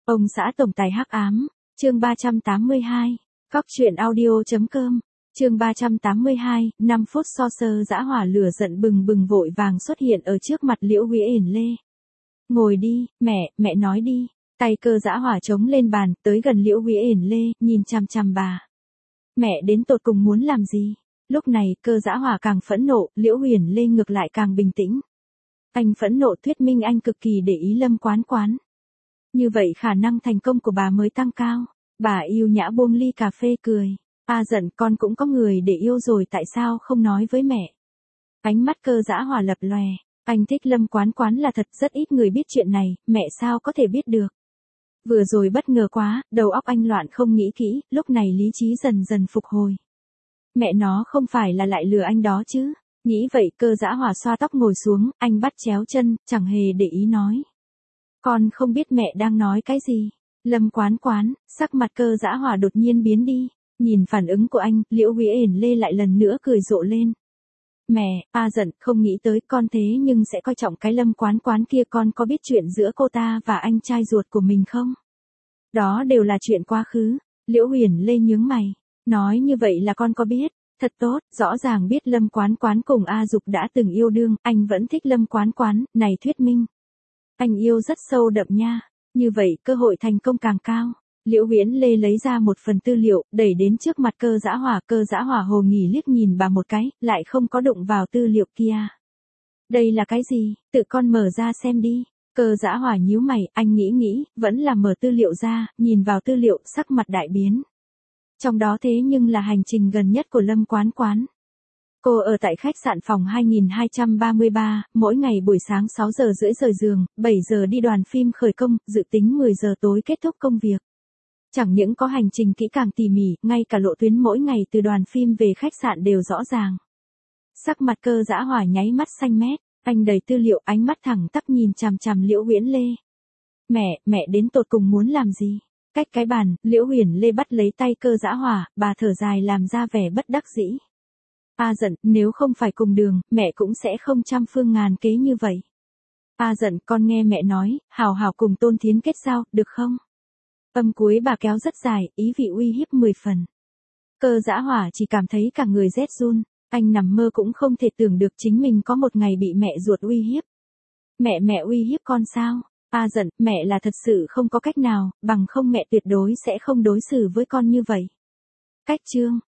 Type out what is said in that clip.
Ông xã tổng tài hắc ám, chương 382, Cóc truyện audio.com, chương 382, 5 phút so sơ dã hỏa lửa giận bừng bừng vội vàng xuất hiện ở trước mặt Liễu Uyển Lê. Ngồi đi, mẹ nói đi, tay cơ dã hỏa chống lên bàn, tới gần Liễu Uyển Lê, nhìn chằm chằm bà. Mẹ đến tột cùng muốn làm gì? Lúc này, cơ dã hỏa càng phẫn nộ, Liễu Uyển Lê ngược lại càng bình tĩnh. Anh phẫn nộ thuyết minh anh cực kỳ để ý Lâm Quán Quán. Như vậy khả năng thành công của bà mới tăng cao. Bà yêu nhã buông ly cà phê cười. Giận con cũng có người để yêu rồi tại sao không nói với mẹ? Ánh mắt cơ dã hỏa lập lòe. Anh thích Lâm Quán Quán là thật, rất ít người biết chuyện này, mẹ sao có thể biết được? Vừa rồi bất ngờ quá, đầu óc anh loạn không nghĩ kỹ, lúc này lý trí dần dần phục hồi. Mẹ nó không phải là lại lừa anh đó chứ? Nghĩ vậy cơ dã hỏa xoa tóc ngồi xuống, anh bắt chéo chân, chẳng hề để ý nói. Con không biết mẹ đang nói cái gì. Lâm Quán Quán, sắc mặt cơ dã hỏa đột nhiên biến đi. Nhìn phản ứng của anh, Liễu Uyển Lê lại lần nữa cười rộ lên. Mẹ, giận, không nghĩ tới con thế nhưng sẽ coi trọng cái Lâm Quán Quán kia, con có biết chuyện giữa cô ta và anh trai ruột của mình không? Đó đều là chuyện quá khứ. Liễu Uyển Lê nhướng mày. Nói như vậy là con có biết. Thật tốt, rõ ràng biết Lâm Quán Quán cùng A Dục đã từng yêu đương, anh vẫn thích Lâm Quán Quán, này thuyết minh. Anh yêu rất sâu đậm nha, như vậy cơ hội thành công càng cao. Liễu Uyển Lê lấy ra một phần tư liệu, đẩy đến trước mặt cơ dã hỏa hồ nghỉ liếc nhìn bà một cái, lại không có đụng vào tư liệu kia. Đây là cái gì, tự con mở ra xem đi. Cơ dã hỏa nhíu mày, anh nghĩ, vẫn là mở tư liệu ra, nhìn vào tư liệu, sắc mặt đại biến. Trong đó thế nhưng là hành trình gần nhất của Lâm Quán Quán. Cô ở tại khách sạn phòng 2233, mỗi ngày buổi sáng 6 giờ rưỡi rời giường, 7 giờ đi đoàn phim khởi công, dự tính 10 giờ tối kết thúc công việc. Chẳng những có hành trình kỹ càng tỉ mỉ, ngay cả lộ tuyến mỗi ngày từ đoàn phim về khách sạn đều rõ ràng. Sắc mặt cơ dã hỏa nháy mắt xanh mét, anh đầy tư liệu, ánh mắt thẳng tắp nhìn chằm chằm Liễu Uyển Lê. Mẹ đến tột cùng muốn làm gì? Cách cái bàn, Liễu Uyển Lê bắt lấy tay cơ dã hỏa, bà thở dài làm ra vẻ bất đắc dĩ. Giận, nếu không phải cùng đường, mẹ cũng sẽ không trăm phương ngàn kế như vậy. Giận, con nghe mẹ nói, hào hào cùng Tôn Thiến kết giao, được không? Âm cuối bà kéo rất dài, ý vị uy hiếp 10 phần. Cơ dã hỏa chỉ cảm thấy cả người rét run, anh nằm mơ cũng không thể tưởng được chính mình có một ngày bị mẹ ruột uy hiếp. Mẹ uy hiếp con sao? Giận, mẹ là thật sự không có cách nào, bằng không mẹ tuyệt đối sẽ không đối xử với con như vậy. Cách chương,